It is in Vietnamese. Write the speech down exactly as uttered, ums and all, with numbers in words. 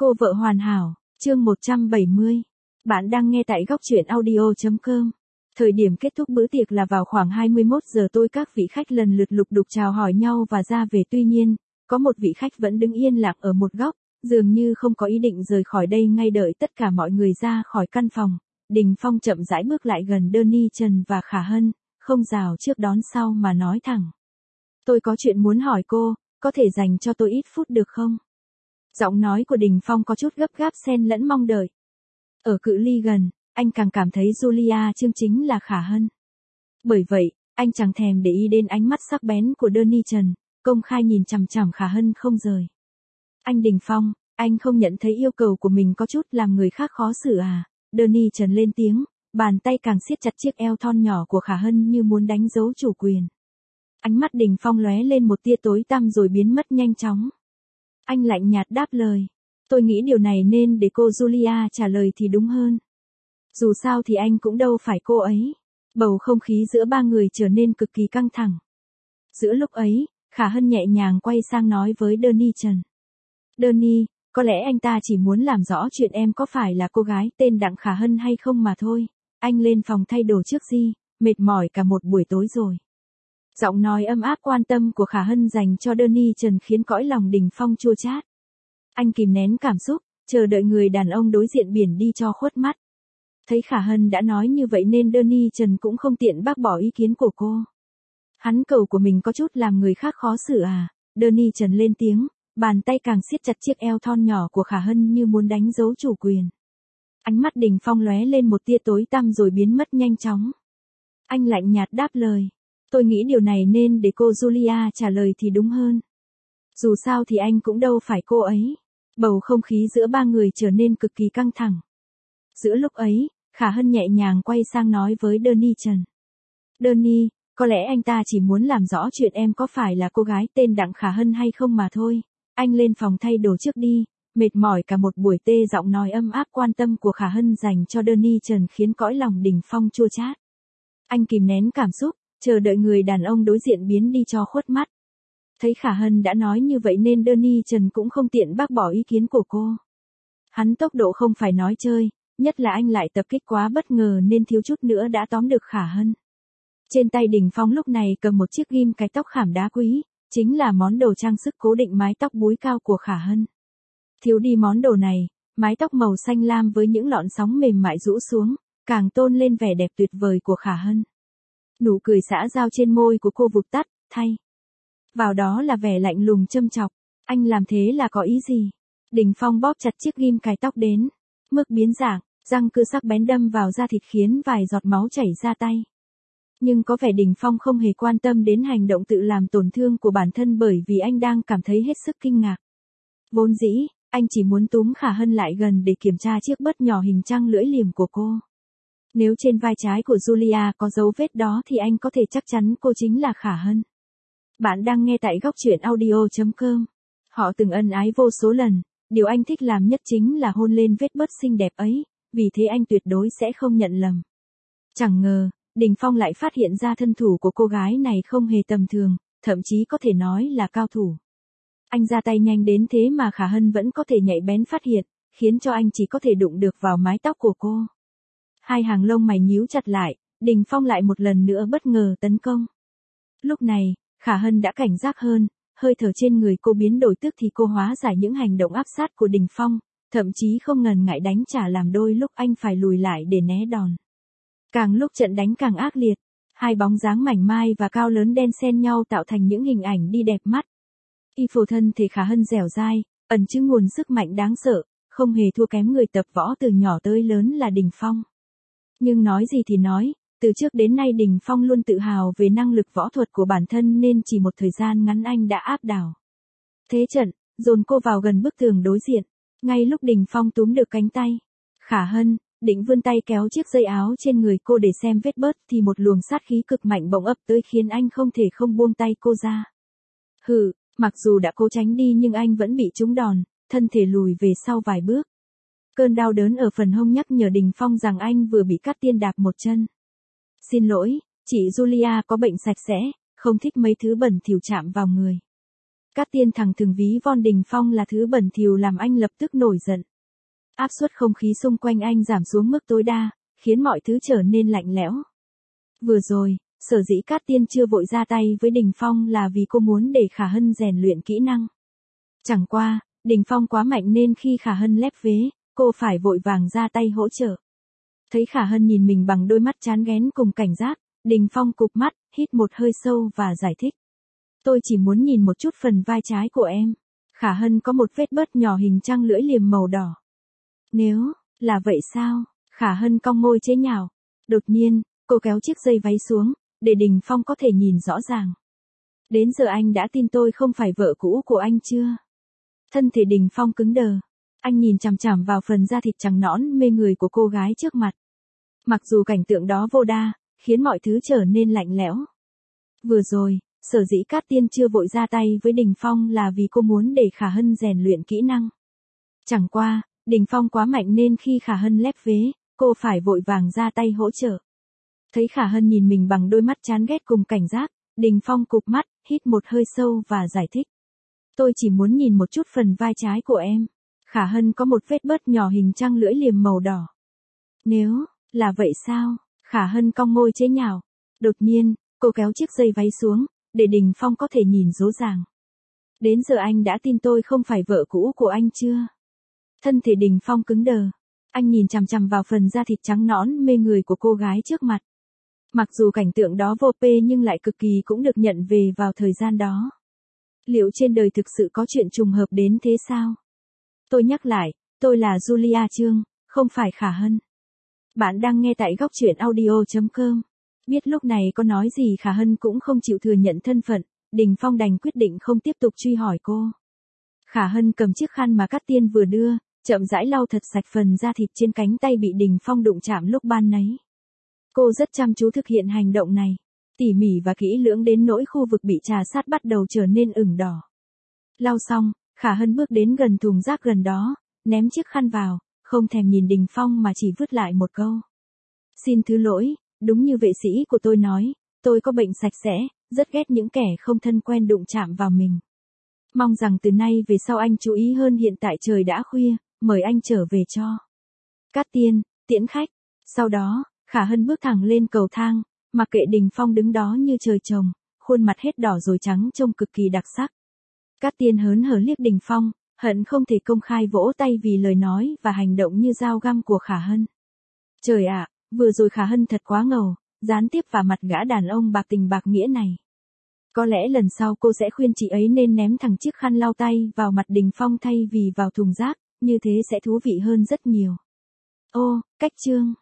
Cô vợ hoàn hảo, chương một trăm bảy mươi. Bạn đang nghe tại góc truyện audio chấm com. Thời điểm kết thúc bữa tiệc là vào khoảng hai mươi mốt giờ tôi, các vị khách lần lượt lục đục chào hỏi nhau và ra về. Tuy nhiên, có một vị khách vẫn đứng yên lặng ở một góc, dường như không có ý định rời khỏi đây. Ngay đợi tất cả mọi người ra khỏi căn phòng, Đình Phong chậm rãi bước lại gần Danny Trần và Khả Hân, không rào trước đón sau mà nói thẳng. Tôi có chuyện muốn hỏi cô, có thể dành cho tôi ít phút được không? Giọng nói của Đình Phong có chút gấp gáp xen lẫn mong đợi. Ở cự ly gần, anh càng cảm thấy Julia Trương chính là Khả Hân. Bởi vậy, anh chẳng thèm để ý đến ánh mắt sắc bén của Danny Trần, công khai nhìn chằm chằm Khả Hân không rời. Anh Đình Phong, anh không nhận thấy yêu cầu của mình có chút làm người khác khó xử à? Danny Trần lên tiếng, bàn tay càng siết chặt chiếc eo thon nhỏ của Khả Hân như muốn đánh dấu chủ quyền. Ánh mắt Đình Phong lóe lên một tia tối tăm rồi biến mất nhanh chóng. Anh lạnh nhạt đáp lời. Tôi nghĩ điều này nên để cô Julia trả lời thì đúng hơn. Dù sao thì anh cũng đâu phải cô ấy. Bầu không khí giữa ba người trở nên cực kỳ căng thẳng. Giữa lúc ấy, Khả Hân nhẹ nhàng quay sang nói với Danny Trần. Danny, có lẽ anh ta chỉ muốn làm rõ chuyện em có phải là cô gái tên Đặng Khả Hân hay không mà thôi. Anh lên phòng thay đồ trước đi, mệt mỏi cả một buổi tối rồi. Giọng nói ấm áp quan tâm của Khả Hân dành cho Danny Trần khiến cõi lòng Đình Phong chua chát. Anh kìm nén cảm xúc, chờ đợi người đàn ông đối diện biển đi cho khuất mắt. Thấy Khả Hân đã nói như vậy nên Danny Trần cũng không tiện bác bỏ ý kiến của cô. Hắn cầu của mình có chút làm người khác khó xử à? Danny Trần lên tiếng, bàn tay càng siết chặt chiếc eo thon nhỏ của Khả Hân như muốn đánh dấu chủ quyền. Ánh mắt Đình Phong lóe lên một tia tối tăm rồi biến mất nhanh chóng. Anh lạnh nhạt đáp lời. Tôi nghĩ điều này nên để cô Julia trả lời thì đúng hơn. Dù sao thì anh cũng đâu phải cô ấy. Bầu không khí giữa ba người trở nên cực kỳ căng thẳng. Giữa lúc ấy, Khả Hân nhẹ nhàng quay sang nói với Danny Trần. Danny, có lẽ anh ta chỉ muốn làm rõ chuyện em có phải là cô gái tên Đặng Khả Hân hay không mà thôi. Anh lên phòng thay đồ trước đi, mệt mỏi cả một buổi tê. Giọng nói âm áp quan tâm của Khả Hân dành cho Danny Trần khiến cõi lòng Đình Phong chua chát. Anh kìm nén cảm xúc, chờ đợi người đàn ông đối diện biến đi cho khuất mắt. Thấy Khả Hân đã nói như vậy nên Danny Trần cũng không tiện bác bỏ ý kiến của cô. Hắn tốc độ không phải nói chơi, nhất là anh lại tập kích quá bất ngờ nên thiếu chút nữa đã tóm được Khả Hân. Trên tay Đình Phong lúc này cầm một chiếc ghim cái tóc khảm đá quý, chính là món đồ trang sức cố định mái tóc búi cao của Khả Hân. Thiếu đi món đồ này, mái tóc màu xanh lam với những lọn sóng mềm mại rũ xuống, càng tôn lên vẻ đẹp tuyệt vời của Khả Hân. Nụ cười xã giao trên môi của cô vụt tắt, thay vào đó là vẻ lạnh lùng châm chọc. Anh làm thế là có ý gì? Đình Phong bóp chặt chiếc ghim cài tóc đến mức biến dạng, răng cưa sắc bén đâm vào da thịt khiến vài giọt máu chảy ra tay. Nhưng có vẻ Đình Phong không hề quan tâm đến hành động tự làm tổn thương của bản thân bởi vì anh đang cảm thấy hết sức kinh ngạc. Vốn dĩ, anh chỉ muốn túm Khả Hân lại gần để kiểm tra chiếc bớt nhỏ hình trăng lưỡi liềm của cô. Nếu trên vai trái của Julia có dấu vết đó thì anh có thể chắc chắn cô chính là Khả Hân. Bạn đang nghe tại góc truyện audio chấm com. Họ từng ân ái vô số lần, điều anh thích làm nhất chính là hôn lên vết bớt xinh đẹp ấy, vì thế anh tuyệt đối sẽ không nhận lầm. Chẳng ngờ, Đình Phong lại phát hiện ra thân thủ của cô gái này không hề tầm thường, thậm chí có thể nói là cao thủ. Anh ra tay nhanh đến thế mà Khả Hân vẫn có thể nhạy bén phát hiện, khiến cho anh chỉ có thể đụng được vào mái tóc của cô. Hai hàng lông mày nhíu chặt lại, Đình Phong lại một lần nữa bất ngờ tấn công. Lúc này, Khả Hân đã cảnh giác hơn, hơi thở trên người cô biến đổi tức thì cô hóa giải những hành động áp sát của Đình Phong, thậm chí không ngần ngại đánh trả làm đôi lúc anh phải lùi lại để né đòn. Càng lúc trận đánh càng ác liệt, hai bóng dáng mảnh mai và cao lớn đan xen nhau tạo thành những hình ảnh đi đẹp mắt. Y phục thân thể Khả Hân dẻo dai, ẩn chứa nguồn sức mạnh đáng sợ, không hề thua kém người tập võ từ nhỏ tới lớn là Đình Phong. Nhưng nói gì thì nói, từ trước đến nay Đình Phong luôn tự hào về năng lực võ thuật của bản thân nên chỉ một thời gian ngắn anh đã áp đảo thế trận, dồn cô vào gần bức tường đối diện. Ngay lúc Đình Phong túm được cánh tay Khả Hân, định vươn tay kéo chiếc dây áo trên người cô để xem vết bớt thì một luồng sát khí cực mạnh bỗng ập tới khiến anh không thể không buông tay cô ra. Hừ, mặc dù đã cố tránh đi nhưng anh vẫn bị trúng đòn, thân thể lùi về sau vài bước. Cơn đau đớn ở phần hông nhắc nhở Đình Phong rằng anh vừa bị Cát Tiên đạp một chân. Xin lỗi, chị Julia có bệnh sạch sẽ, không thích mấy thứ bẩn thỉu chạm vào người. Cát Tiên thẳng thừng ví von Đình Phong là thứ bẩn thỉu làm anh lập tức nổi giận. Áp suất không khí xung quanh anh giảm xuống mức tối đa, khiến mọi thứ trở nên lạnh lẽo. Vừa rồi, sở dĩ Cát Tiên chưa vội ra tay với Đình Phong là vì cô muốn để Khả Hân rèn luyện kỹ năng. Chẳng qua, Đình Phong quá mạnh nên khi Khả Hân lép vế, cô phải vội vàng ra tay hỗ trợ. Thấy Khả Hân nhìn mình bằng đôi mắt chán ghén cùng cảnh giác, Đình Phong cụp mắt, hít một hơi sâu và giải thích. Tôi chỉ muốn nhìn một chút phần vai trái của em. Khả Hân có một vết bớt nhỏ hình trăng lưỡi liềm màu đỏ. Nếu là vậy sao? Khả Hân cong môi chế nhạo. Đột nhiên, cô kéo chiếc dây váy xuống, để Đình Phong có thể nhìn rõ ràng. Đến giờ anh đã tin tôi không phải vợ cũ của anh chưa? Thân thể Đình Phong cứng đờ. Anh nhìn chằm chằm vào phần da thịt trắng nõn mê người của cô gái trước mặt. Mặc dù cảnh tượng đó vô đa, khiến mọi thứ trở nên lạnh lẽo. Vừa rồi, sở dĩ Cát Tiên chưa vội ra tay với Đình Phong là vì cô muốn để Khả Hân rèn luyện kỹ năng. Chẳng qua, Đình Phong quá mạnh nên khi Khả Hân lép vế, cô phải vội vàng ra tay hỗ trợ. Thấy Khả Hân nhìn mình bằng đôi mắt chán ghét cùng cảnh giác, Đình Phong cụp mắt, hít một hơi sâu và giải thích. Tôi chỉ muốn nhìn một chút phần vai trái của em. Khả Hân có một vết bớt nhỏ hình trăng lưỡi liềm màu đỏ. Nếu là vậy sao? Khả Hân cong môi chế nhạo. Đột nhiên, cô kéo chiếc dây váy xuống, để Đình Phong có thể nhìn rõ ràng. Đến giờ anh đã tin tôi không phải vợ cũ của anh chưa? Thân thể Đình Phong cứng đờ. Anh nhìn chằm chằm vào phần da thịt trắng nõn mê người của cô gái trước mặt. Mặc dù cảnh tượng đó vô pê nhưng lại cực kỳ cũng được nhận về vào thời gian đó. Liệu trên đời thực sự có chuyện trùng hợp đến thế sao? Tôi nhắc lại, tôi là Julia Trương, không phải Khả Hân. Bạn đang nghe tại góc truyện audio chấm com. Biết lúc này có nói gì Khả Hân cũng không chịu thừa nhận thân phận, Đình Phong đành quyết định không tiếp tục truy hỏi cô. Khả Hân cầm chiếc khăn mà Cát Tiên vừa đưa, chậm rãi lau thật sạch phần da thịt trên cánh tay bị Đình Phong đụng chạm lúc ban nấy. Cô rất chăm chú thực hiện hành động này, tỉ mỉ và kỹ lưỡng đến nỗi khu vực bị trà sát bắt đầu trở nên ửng đỏ. Lau xong, Khả Hân bước đến gần thùng rác gần đó, ném chiếc khăn vào, không thèm nhìn Đình Phong mà chỉ vứt lại một câu. Xin thứ lỗi, đúng như vệ sĩ của tôi nói, tôi có bệnh sạch sẽ, rất ghét những kẻ không thân quen đụng chạm vào mình. Mong rằng từ nay về sau anh chú ý hơn, hiện tại trời đã khuya, mời anh trở về cho. Cát Tiên, tiễn khách. Sau đó, Khả Hân bước thẳng lên cầu thang, mặc kệ Đình Phong đứng đó như trời trồng, khuôn mặt hết đỏ rồi trắng trông cực kỳ đặc sắc. Cát Tiên hớn hở liếc Đình Phong, hận không thể công khai vỗ tay vì lời nói và hành động như dao găm của Khả Hân. Trời ạ, vừa rồi Khả Hân thật quá ngầu, gián tiếp vào mặt gã đàn ông bạc tình bạc nghĩa này. Có lẽ lần sau cô sẽ khuyên chị ấy nên ném thẳng chiếc khăn lau tay vào mặt Đình Phong thay vì vào thùng rác, như thế sẽ thú vị hơn rất nhiều. Ô, cách chương.